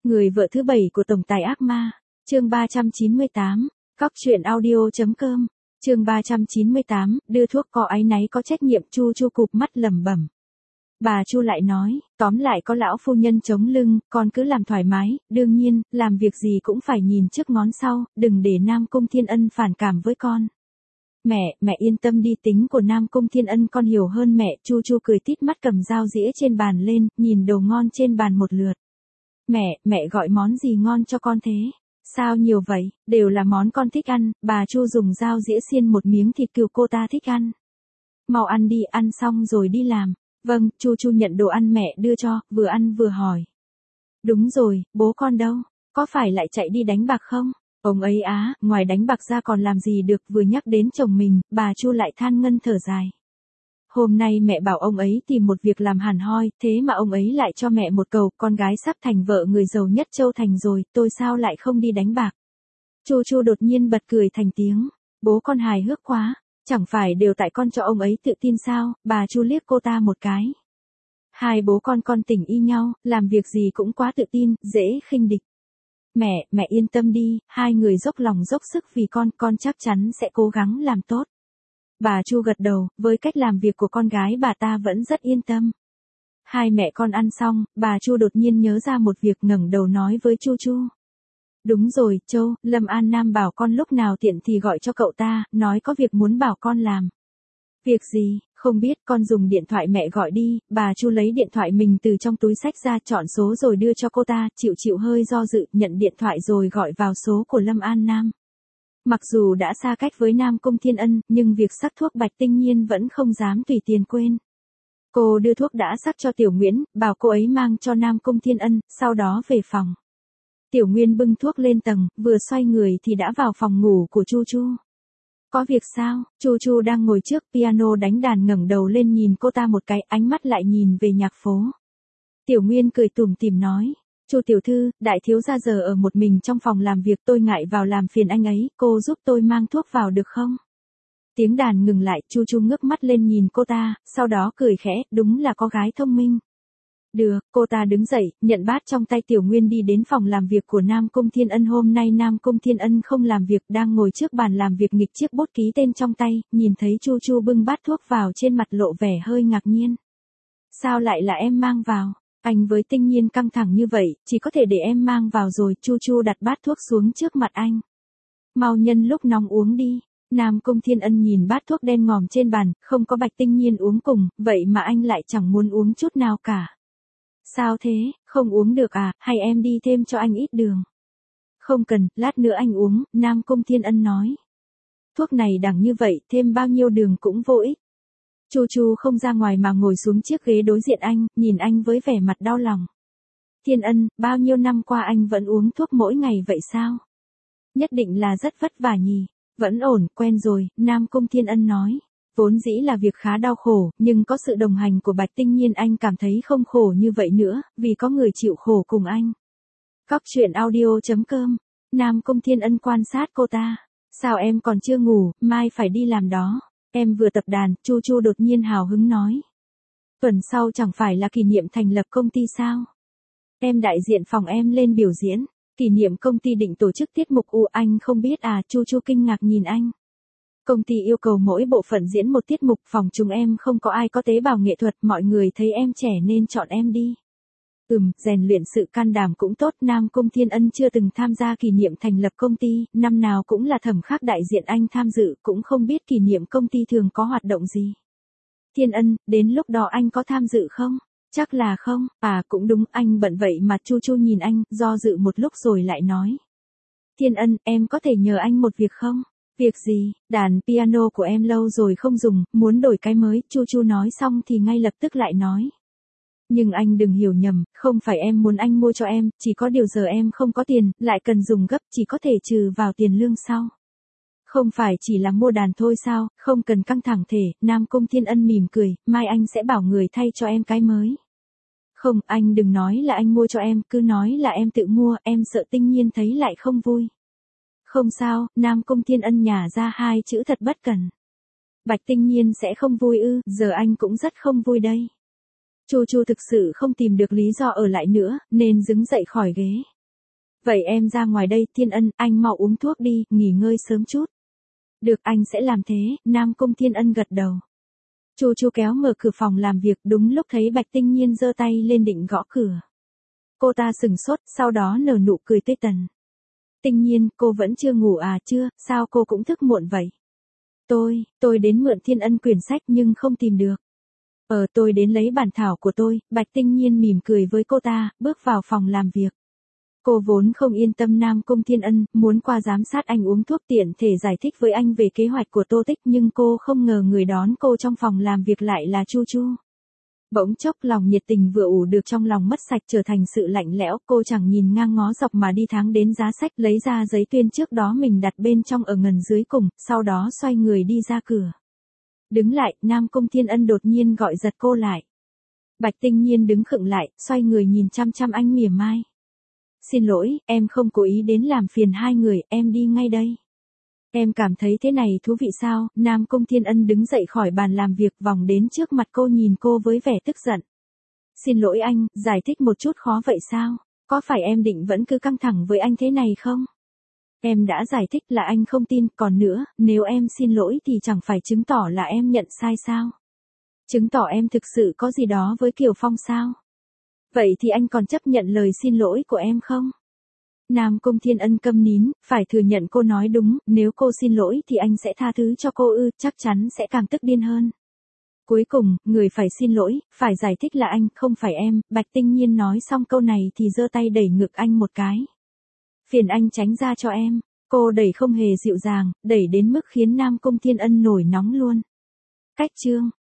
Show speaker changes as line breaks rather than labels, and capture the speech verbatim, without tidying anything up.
Người vợ thứ bảy của tổng tài ác ma, chương ba trăm chín mươi tám, cóc truyện audio.com, chương ba trăm chín mươi tám, đưa thuốc có áy náy có trách nhiệm. Chu Chu cụp mắt lẩm bẩm. Bà Chu lại nói, tóm lại có lão phu nhân chống lưng, con cứ làm thoải mái, đương nhiên, làm việc gì cũng phải nhìn trước ngón sau, đừng để Nam Cung Thiên Ân phản cảm với con. Mẹ, mẹ yên tâm đi, tính của Nam Cung Thiên Ân con hiểu hơn mẹ. Chu Chu cười tít mắt cầm dao dĩa trên bàn lên, nhìn đồ ngon trên bàn một lượt. Mẹ, mẹ gọi món gì ngon cho con thế? Sao nhiều vậy, đều là món con thích ăn. Bà Chu dùng dao dĩa xiên một miếng thịt cừu cô ta thích ăn. Mau ăn đi, ăn xong rồi đi làm. Vâng, Chu Chu nhận đồ ăn mẹ đưa cho, vừa ăn vừa hỏi. Đúng rồi, bố con đâu? Có phải lại chạy đi đánh bạc không? Ông ấy á, ngoài đánh bạc ra còn làm gì được. Vừa nhắc đến chồng mình, bà Chu lại than ngân thở dài. Hôm nay mẹ bảo ông ấy tìm một việc làm hẳn hoi, thế mà ông ấy lại cho mẹ một cầu, con gái sắp thành vợ người giàu nhất châu thành rồi, tôi sao lại không đi đánh bạc? Chu Chu đột nhiên bật cười thành tiếng, bố con hài hước quá, chẳng phải đều tại con cho ông ấy tự tin sao? Bà Chu liếc cô ta một cái. Hai bố con con tỉnh y nhau, làm việc gì cũng quá tự tin, dễ khinh địch. Mẹ, mẹ yên tâm đi, hai người dốc lòng dốc sức vì con, con chắc chắn sẽ cố gắng làm tốt. Bà Chu gật đầu, với cách làm việc của con gái bà ta vẫn rất yên tâm. Hai mẹ con ăn xong, bà Chu đột nhiên nhớ ra một việc, ngẩng đầu nói với Chu Chu. Đúng rồi, Châu, Lâm An Nam bảo con lúc nào tiện thì gọi cho cậu ta, nói có việc muốn bảo con làm. Việc gì, không biết, con dùng điện thoại mẹ gọi đi. Bà Chu lấy điện thoại mình từ trong túi xách ra, chọn số rồi đưa cho cô ta, chịu chịu hơi do dự, nhận điện thoại rồi gọi vào số của Lâm An Nam. Mặc dù đã xa cách với Nam Cung Thiên Ân, nhưng việc sắc thuốc Bạch Tinh Nhiên vẫn không dám tùy tiền quên. Cô đưa thuốc đã sắc cho Tiểu Nguyễn, bảo cô ấy mang cho Nam Cung Thiên Ân, sau đó về phòng. Tiểu Nguyên bưng thuốc lên tầng, vừa xoay người thì đã vào phòng ngủ của Chu Chu. Có việc sao? Chu Chu đang ngồi trước piano đánh đàn, ngẩng đầu lên nhìn cô ta một cái, ánh mắt lại nhìn về nhạc phố. Tiểu Nguyên cười tủm tỉm nói. Chu tiểu thư, đại thiếu gia giờ ở một mình trong phòng làm việc, tôi ngại vào làm phiền anh ấy, cô giúp tôi mang thuốc vào được không? Tiếng đàn ngừng lại, Chu Chu ngước mắt lên nhìn cô ta, sau đó cười khẽ, đúng là có gái thông minh. Được, cô ta đứng dậy, nhận bát trong tay Tiểu Nguyên đi đến phòng làm việc của Nam Cung Thiên Ân. Hôm nay Nam Cung Thiên Ân không làm việc, đang ngồi trước bàn làm việc nghịch chiếc bút ký tên trong tay, nhìn thấy Chu Chu bưng bát thuốc vào, trên mặt lộ vẻ hơi ngạc nhiên. Sao lại là em mang vào? Anh với Tinh Nhiên căng thẳng như vậy, chỉ có thể để em mang vào rồi. Chu Chu đặt bát thuốc xuống trước mặt anh. Mau nhân lúc nóng uống đi. Nam Cung Thiên Ân nhìn bát thuốc đen ngòm trên bàn, không có Bạch Tinh Nhiên uống cùng, vậy mà anh lại chẳng muốn uống chút nào cả. Sao thế, không uống được à, hay em đi thêm cho anh ít đường? Không cần, lát nữa anh uống, Nam Cung Thiên Ân nói. Thuốc này đắng như vậy, thêm bao nhiêu đường cũng vô ích. Chu Chu không ra ngoài mà ngồi xuống chiếc ghế đối diện anh, nhìn anh với vẻ mặt đau lòng. Thiên Ân, bao nhiêu năm qua anh vẫn uống thuốc mỗi ngày vậy sao? Nhất định là rất vất vả nhỉ. Vẫn ổn, quen rồi, Nam Cung Thiên Ân nói. Vốn dĩ là việc khá đau khổ, nhưng có sự đồng hành của Bạch Tinh Nhiên anh cảm thấy không khổ như vậy nữa, vì có người chịu khổ cùng anh. Cóc truyện audio.com, Nam Cung Thiên Ân quan sát cô ta. Sao em còn chưa ngủ, mai phải đi làm đó. Em vừa tập đàn, Chu Chu đột nhiên hào hứng nói. Tuần sau chẳng phải là kỷ niệm thành lập công ty sao? Em đại diện phòng em lên biểu diễn, kỷ niệm công ty định tổ chức tiết mục u, anh không biết à? Chu Chu kinh ngạc nhìn anh. Công ty yêu cầu mỗi bộ phận diễn một tiết mục, phòng chúng em không có ai có tế bào nghệ thuật, mọi người thấy em trẻ nên chọn em đi. Ừm, rèn luyện sự can đảm cũng tốt. Nam Cung Thiên Ân chưa từng tham gia kỷ niệm thành lập công ty, năm nào cũng là Thẩm Khắc đại diện anh tham dự, cũng không biết kỷ niệm công ty thường có hoạt động gì. Thiên Ân, đến lúc đó anh có tham dự không? Chắc là không, à cũng đúng, anh bận vậy mà. Chu Chu nhìn anh, do dự một lúc rồi lại nói. Thiên Ân, em có thể nhờ anh một việc không? Việc gì? Đàn piano của em lâu rồi không dùng, muốn đổi cái mới. Chu Chu nói xong thì ngay lập tức lại nói. Nhưng anh đừng hiểu nhầm, không phải em muốn anh mua cho em, chỉ có điều giờ em không có tiền, lại cần dùng gấp, chỉ có thể trừ vào tiền lương sau. Không phải chỉ là mua đàn thôi sao, không cần căng thẳng thể. Nam Cung Thiên Ân mỉm cười, mai anh sẽ bảo người thay cho em cái mới. Không, anh đừng nói là anh mua cho em, cứ nói là em tự mua, em sợ Tinh Nhiên thấy lại không vui. Không sao, Nam Cung Thiên Ân nhả ra hai chữ thật bất cần. Bạch Tinh Nhiên sẽ không vui ư? Giờ anh cũng rất không vui đây. Chu Chu thực sự không tìm được lý do ở lại nữa, nên đứng dậy khỏi ghế. Vậy em ra ngoài đây, Thiên Ân, anh mau uống thuốc đi, nghỉ ngơi sớm chút. Được, anh sẽ làm thế, Nam Cung Thiên Ân gật đầu. Chu Chu kéo mở cửa phòng làm việc, đúng lúc thấy Bạch Tinh Nhiên giơ tay lên định gõ cửa. Cô ta sừng sốt, sau đó nở nụ cười tươi tắn. Tinh Nhiên, cô vẫn chưa ngủ à? Chưa, sao cô cũng thức muộn vậy? Tôi, tôi đến mượn Thiên Ân quyển sách nhưng không tìm được. Ờ, tôi đến lấy bản thảo của tôi. Bạch Tinh Nhiên mỉm cười với cô ta, bước vào phòng làm việc. Cô vốn không yên tâm Nam Cung Thiên Ân, muốn qua giám sát anh uống thuốc tiện thể giải thích với anh về kế hoạch của Tô Tích, nhưng cô không ngờ người đón cô trong phòng làm việc lại là Chu Chu. Bỗng chốc lòng nhiệt tình vừa ủ được trong lòng mất sạch trở thành sự lạnh lẽo, cô chẳng nhìn ngang ngó dọc mà đi thẳng đến giá sách, lấy ra giấy tuyên trước đó mình đặt bên trong ở ngần dưới cùng, sau đó xoay người đi ra cửa. Đứng lại, Nam Cung Thiên Ân đột nhiên gọi giật cô lại. Bạch Tinh Nhiên đứng khựng lại, xoay người nhìn chăm chăm anh mỉa mai. Xin lỗi, em không cố ý đến làm phiền hai người, em đi ngay đây. Em cảm thấy thế này thú vị sao? Nam Cung Thiên Ân đứng dậy khỏi bàn làm việc, vòng đến trước mặt cô nhìn cô với vẻ tức giận. Xin lỗi anh, giải thích một chút khó vậy sao? Có phải em định vẫn cứ căng thẳng với anh thế này không? Em đã giải thích là anh không tin, còn nữa, nếu em xin lỗi thì chẳng phải chứng tỏ là em nhận sai sao? Chứng tỏ em thực sự có gì đó với Kiều Phong sao? Vậy thì anh còn chấp nhận lời xin lỗi của em không? Nam Cung Thiên Ân câm nín, phải thừa nhận cô nói đúng, nếu cô xin lỗi thì anh sẽ tha thứ cho cô ư, chắc chắn sẽ càng tức điên hơn. Cuối cùng, người phải xin lỗi, phải giải thích là anh, không phải em. Bạch Tinh Nhiên nói xong câu này thì giơ tay đẩy ngực anh một cái. Phiền anh tránh ra cho em. Cô đẩy không hề dịu dàng, đẩy đến mức khiến Nam Cung Thiên Ân nổi nóng luôn. Cách chương